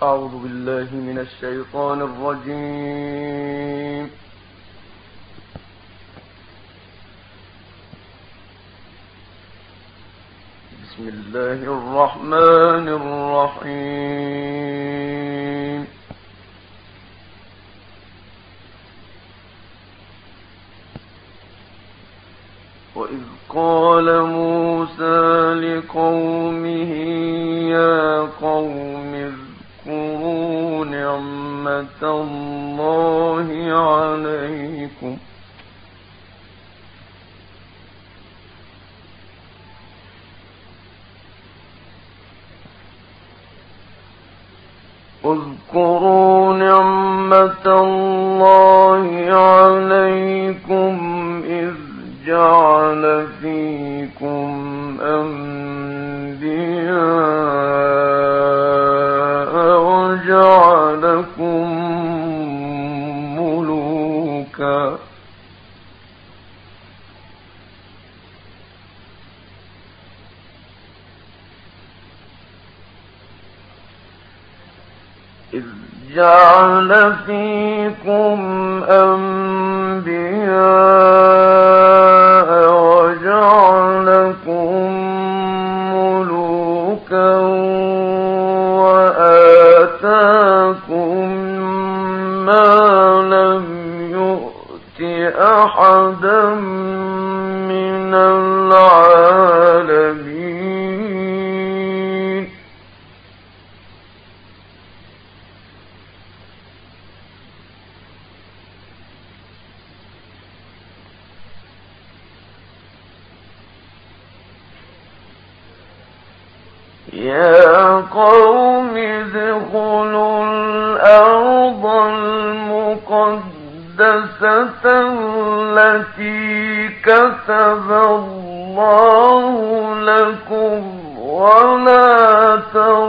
أعوذ بالله من الشيطان الرجيم. بسم الله الرحمن الرحيم. وإذ قال موسى لقومه يا قوم اذكروا نعمة الله عليكم إذ جعل فيكم أنبياء وجعلكم ملوكا وآتاكم ما لم يؤت أحدا من العالمين يا قوم ادخلوا الأرض المقدسة التي كتب الله لكم ولا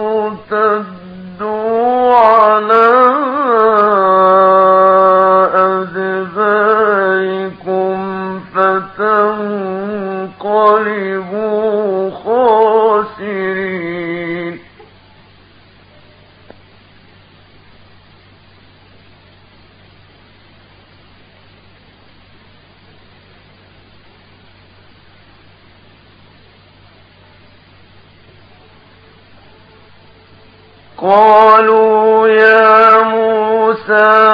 ترتدوا على أدباركم فتنقلبوا خاسرين قالوا يا موسى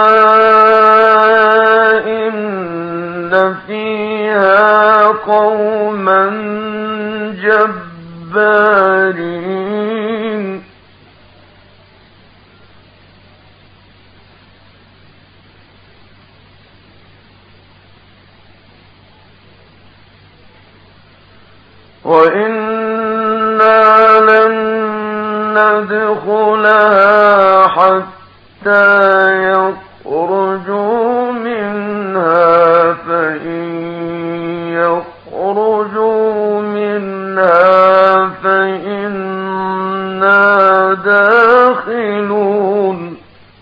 إن فيها قوما جبارين وإنا لن ندخلها حتى يخرجوا منها فإن يخرجوا منها فإنا داخلون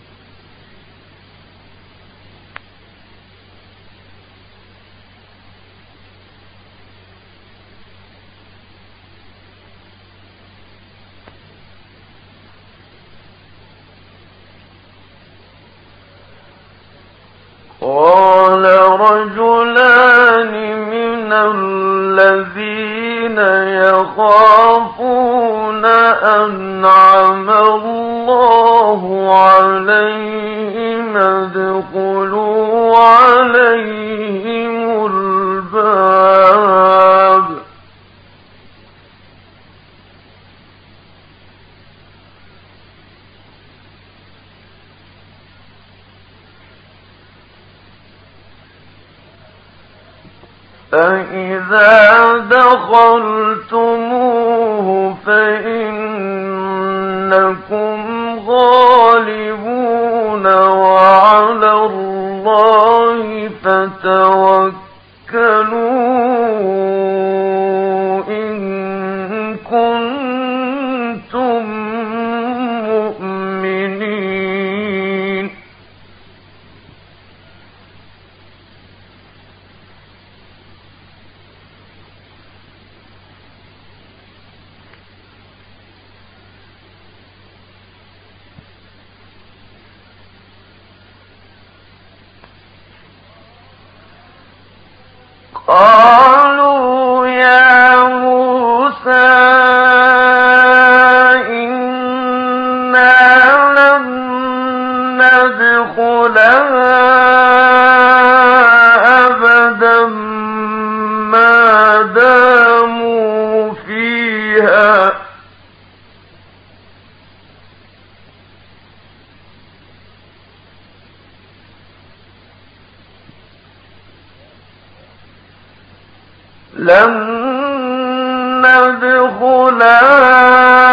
قال رجلان من الذين يخافون أنعم الله عليهم ادخلوا عليهم الباب فإذا دخلتموه فإنكم غالبون وعلى الله فتوكلوا إن كنتم مؤمنين قالوا يا موسى إنا لن ندخلها أبدا ما داموا فيها لن ندخلها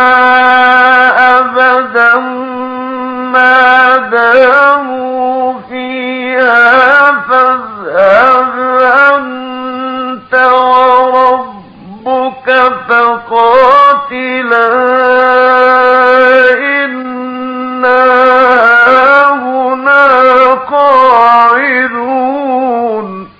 أبدا ما داموا فيها فاذهب أنت وربك فقاتلا إنا هنا قاعدون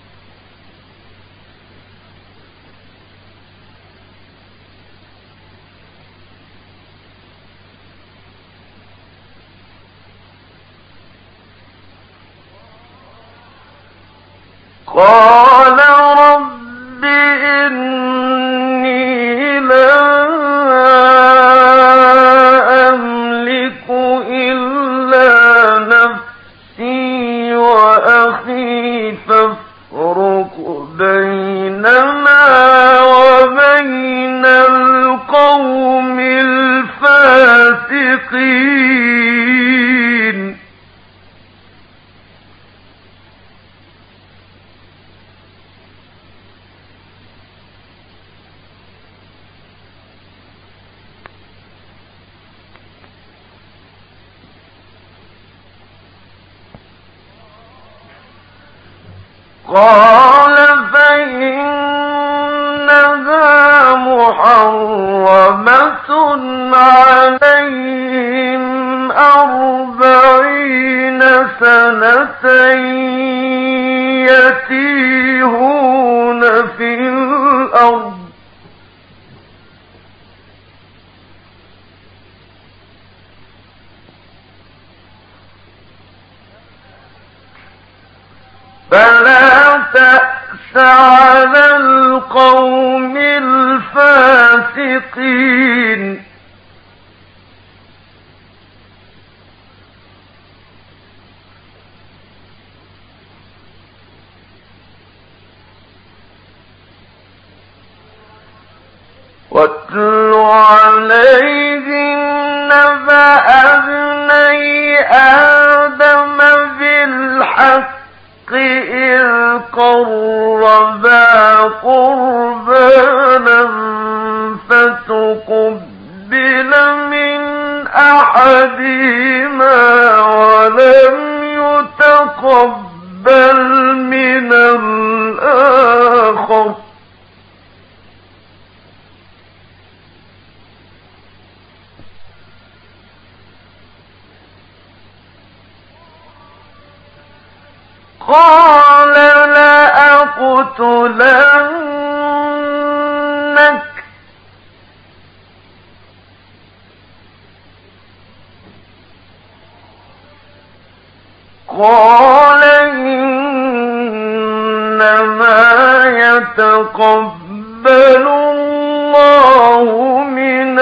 قال رب إني لا أملك إلا نفسي وأخي فافرق بيننا وبين القوم الفاسقين قال فإنها محرمة عليهم 40 سنة يتيهون في الأرض فلا تأس على القوم الفاسقين واتل عليهم نبأ ابني آدم بالحق إذ قربا قربانا فتقبل من أحدهما ولم يتقبل من الآخر قال لأقتلنك قال إنما يتقبل الله من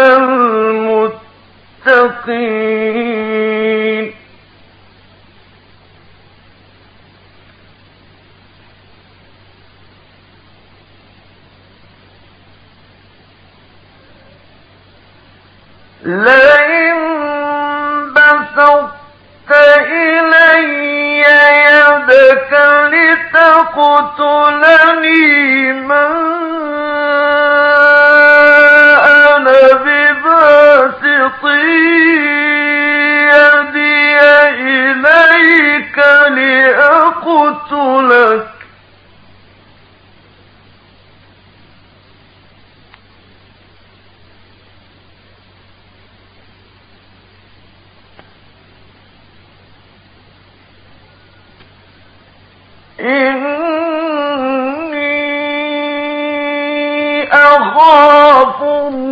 المتقين لئن بسطت إلي يدك لتقتلني ما أنا بباسط يدي إليك لأقتلك إني أخاف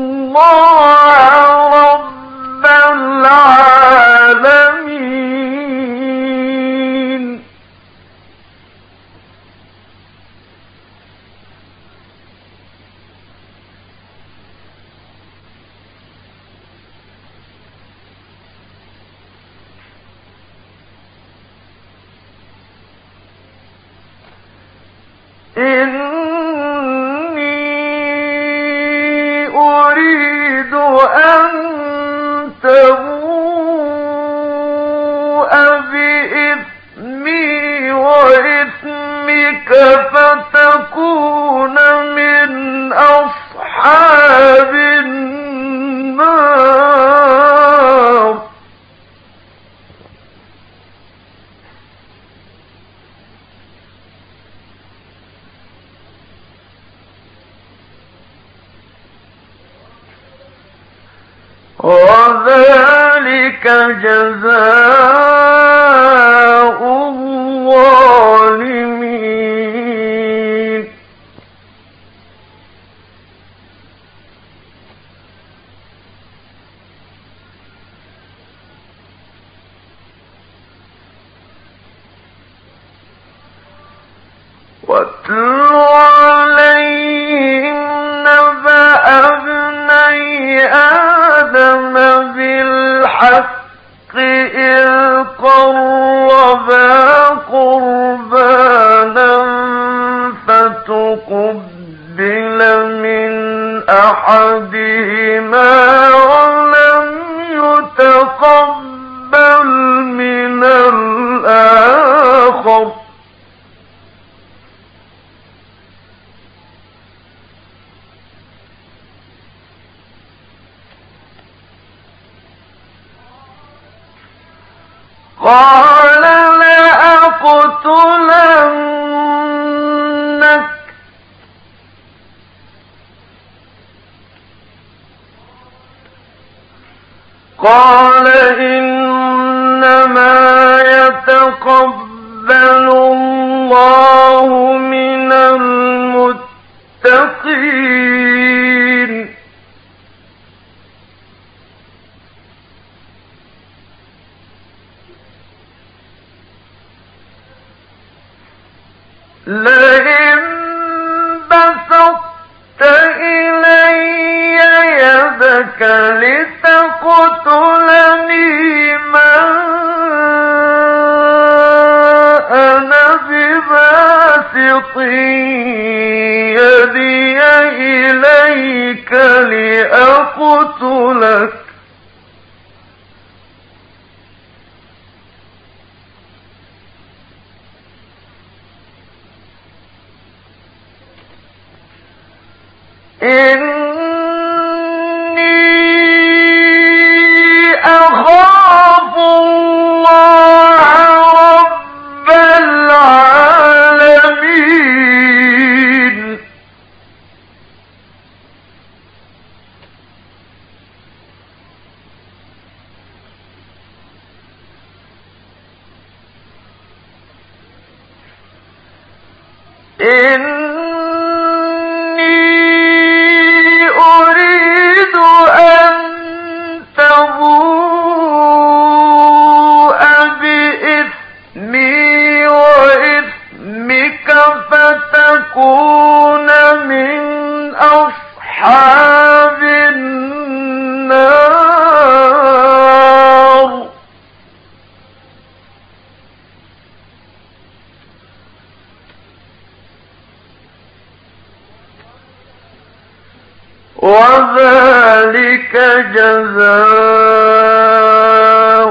الله رب العالمين وذلك جزاء الظالمين. واتل عليهم نبأ ابني آدم بالحق إذ قربا قربانا فتقبل من أحدهما ولم يتقبل من الآخر قال لأقتلنك قال إنما يتقبل الله من المتقين. لئن بسطت إلي يدك لتقتلني ما أنا بباسط يدي إليك لأقتلك إني أخاف الله رب العالمين. فتكون من أصحاب النار. وذلك جزاء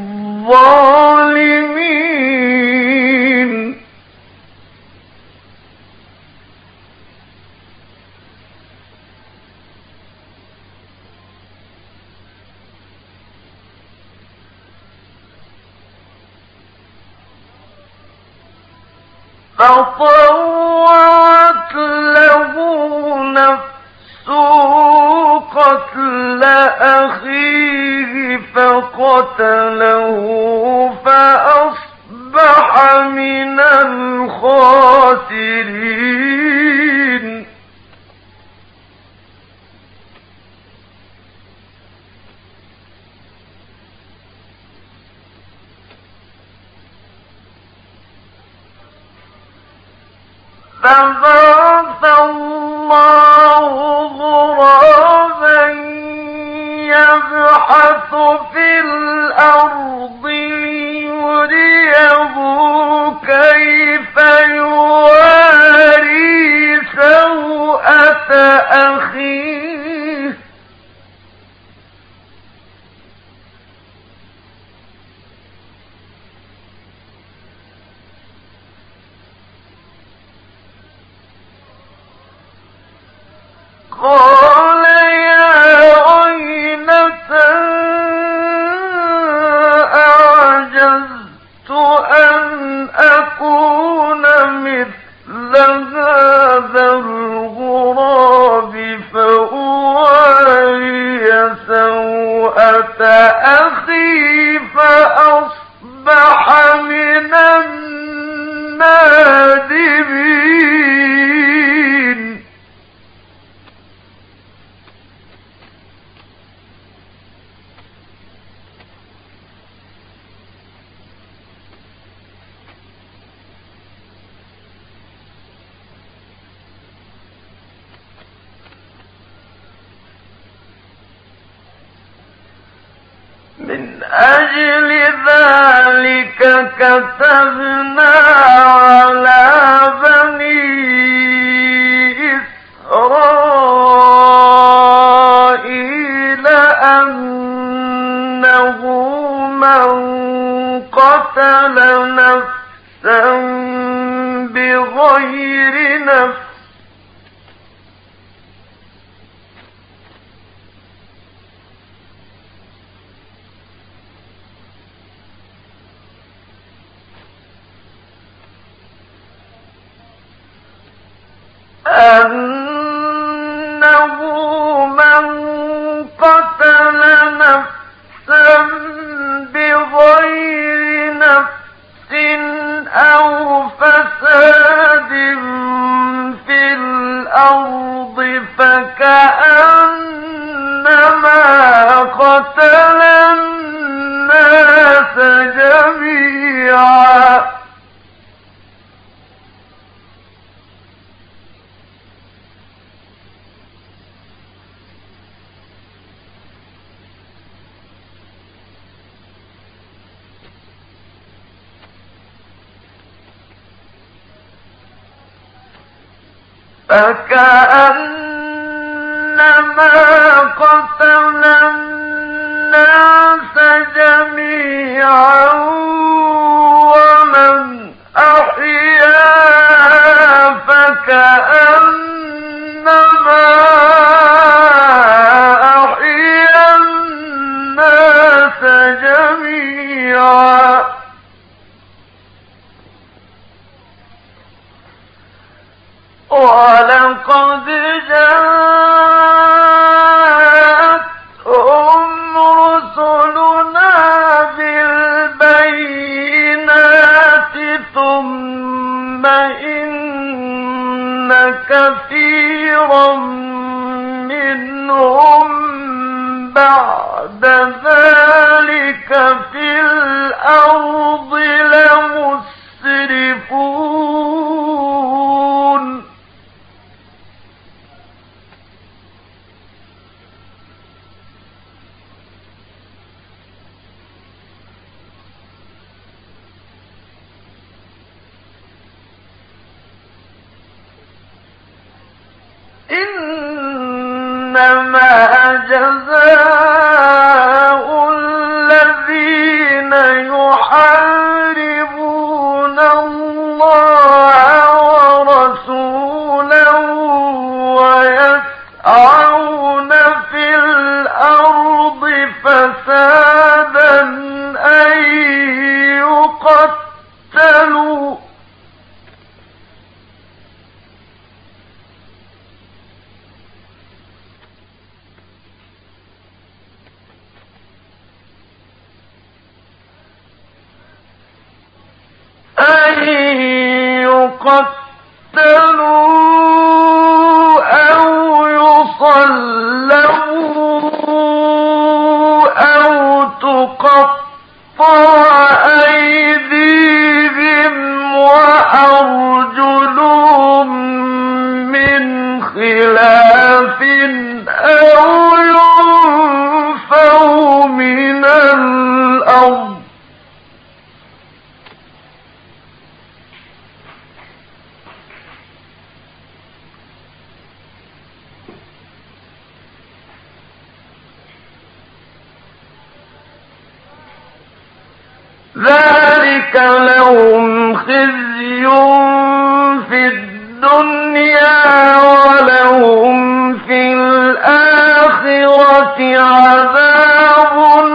الظالمين. فطوعت له نفسه قتل أخيه فقتله فأصبح من الخاسرين. فبعث الله غرابا يبحث في الأرض ليريه كيف يواري سوءة أخيه قال يا ويلتى أعجزت أن أكون مثل هذا الغراب فأواري سوءة سوءة أخي فأصبح من النادمين. من أجل ذلك كتبنا على بني إسرائيل أنه من قتل نفسا بغير نفس بغير نفس أو فساد في الأرض فكأنما قتل الناس جميعا. فكأنما قتل الناس جميعا ومن أحياها فكأنما أحيا الناس جميعا. ولقد جاءتهم رسلنا بالبينات ثم إن كثيرا منهم بعد ذلك في الأرض لمسرفون. إنما جزاء الذين يحاربون الله ورسوله ويسعون في الأرض فسادا أن يقتلوا أو يصلبوا أو تقطع أيديهم وأرجلهم من خلاف أو ينفوا من الأرض ذلك لهم خزي في الدنيا ولهم في الآخرة عذاب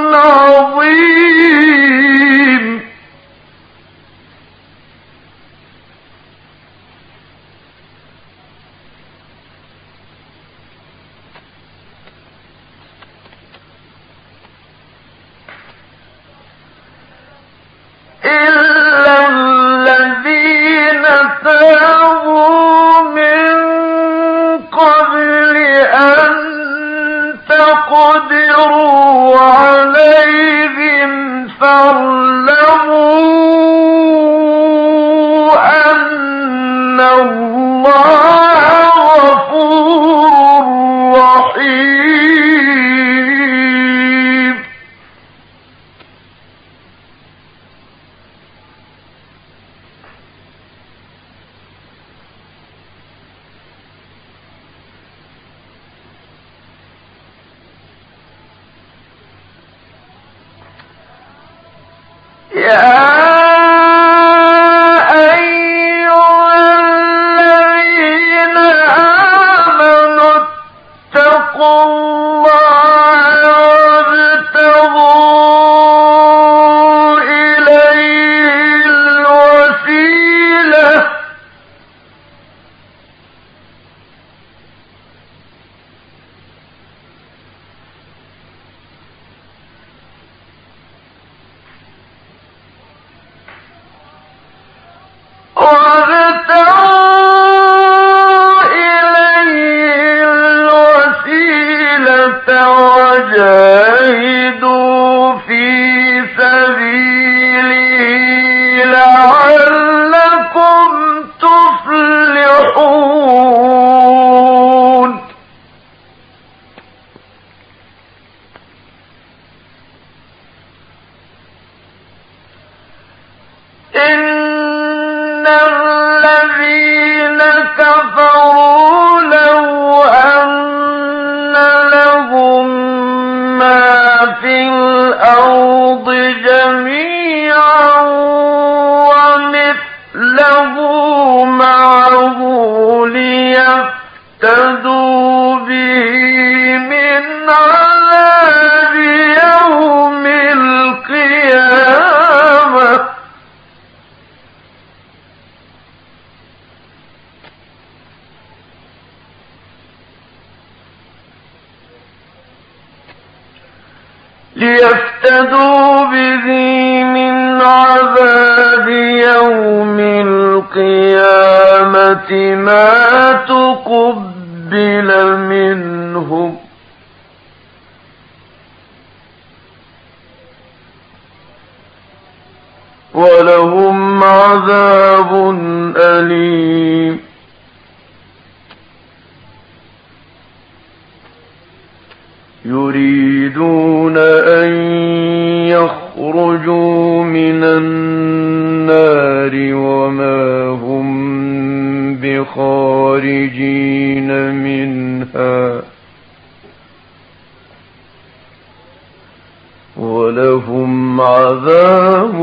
عظيم. تابوا من قبل أن تقدروا عليهم فاعلموا أن الله غفور رحيم. يا أيها الذين آمنوا اتقوا الله وابتغوا إليه الوسيلة وجاهدوا في سبيله لعلكم تفلحون. إن الذين كفروا لو أن لهم ما في الأرض جميعا ومثله معه ليفتدوا به من عذاب يوم القيامة ما تقبل منهم ولهم عذاب أليم. يريدون أن يخرجوا من النار وما هم بخارجين منها ولهم عذاب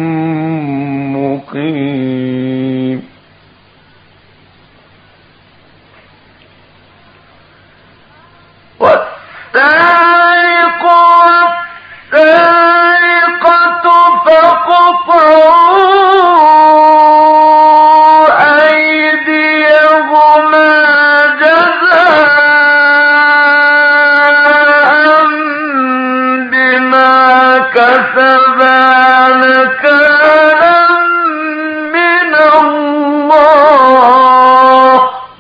مقيم. والسارق والسارقة فاقطعوا أيديهما جزاء بما كسبا نكالا من الله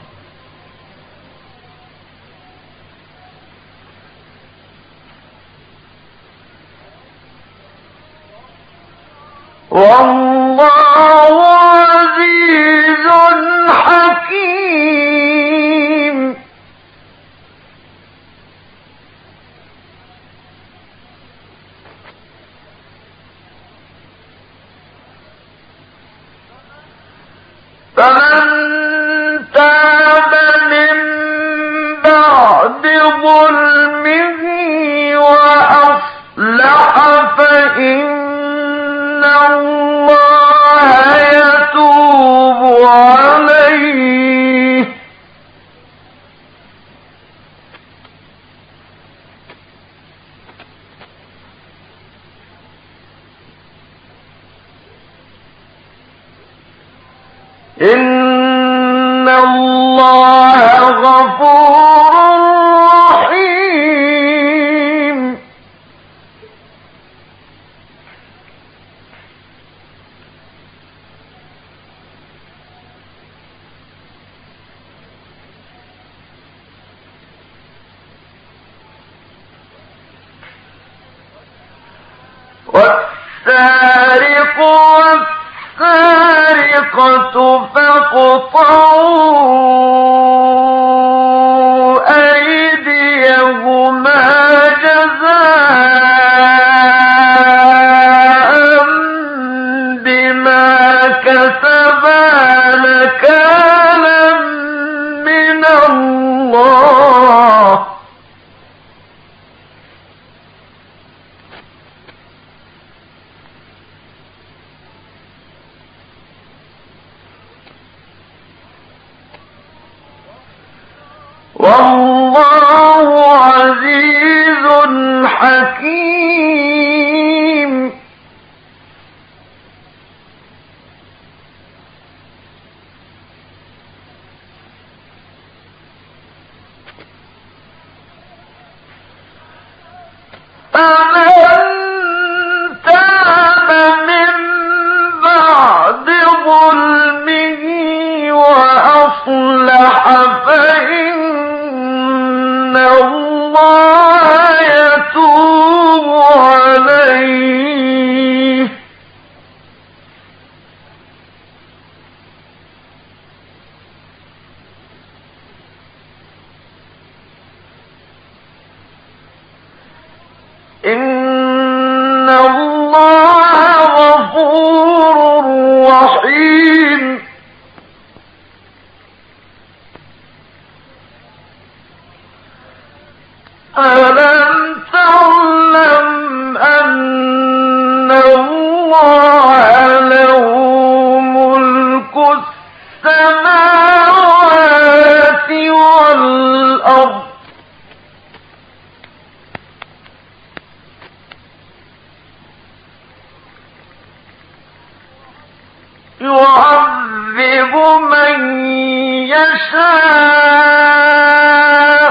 والله عزيز حكيم. فمن تاب من بعد ظلمه وأصلح فإن الله يتوب عليه إن الله غفور رحيم. والسارق والسارقة فاقطعوا أيديهما جزاء بما كسبا نكالا من الله والله عزيز حكيم. فمن تاب من بعد ظلمه وأصلح فإن الله يتوب عليه إن الله غفور رحيم. ألم تعلم أن الله له ملك السماوات والأرض يعذب من يشاء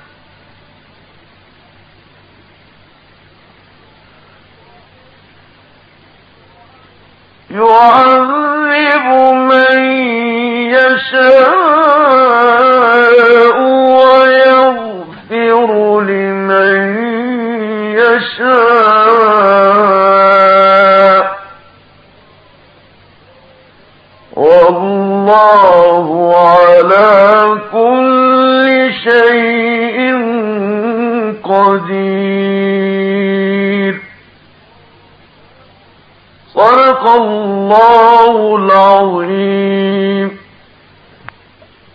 ويغفر لمن يشاء والله على كل شيء قدير. صدق الله العظيم.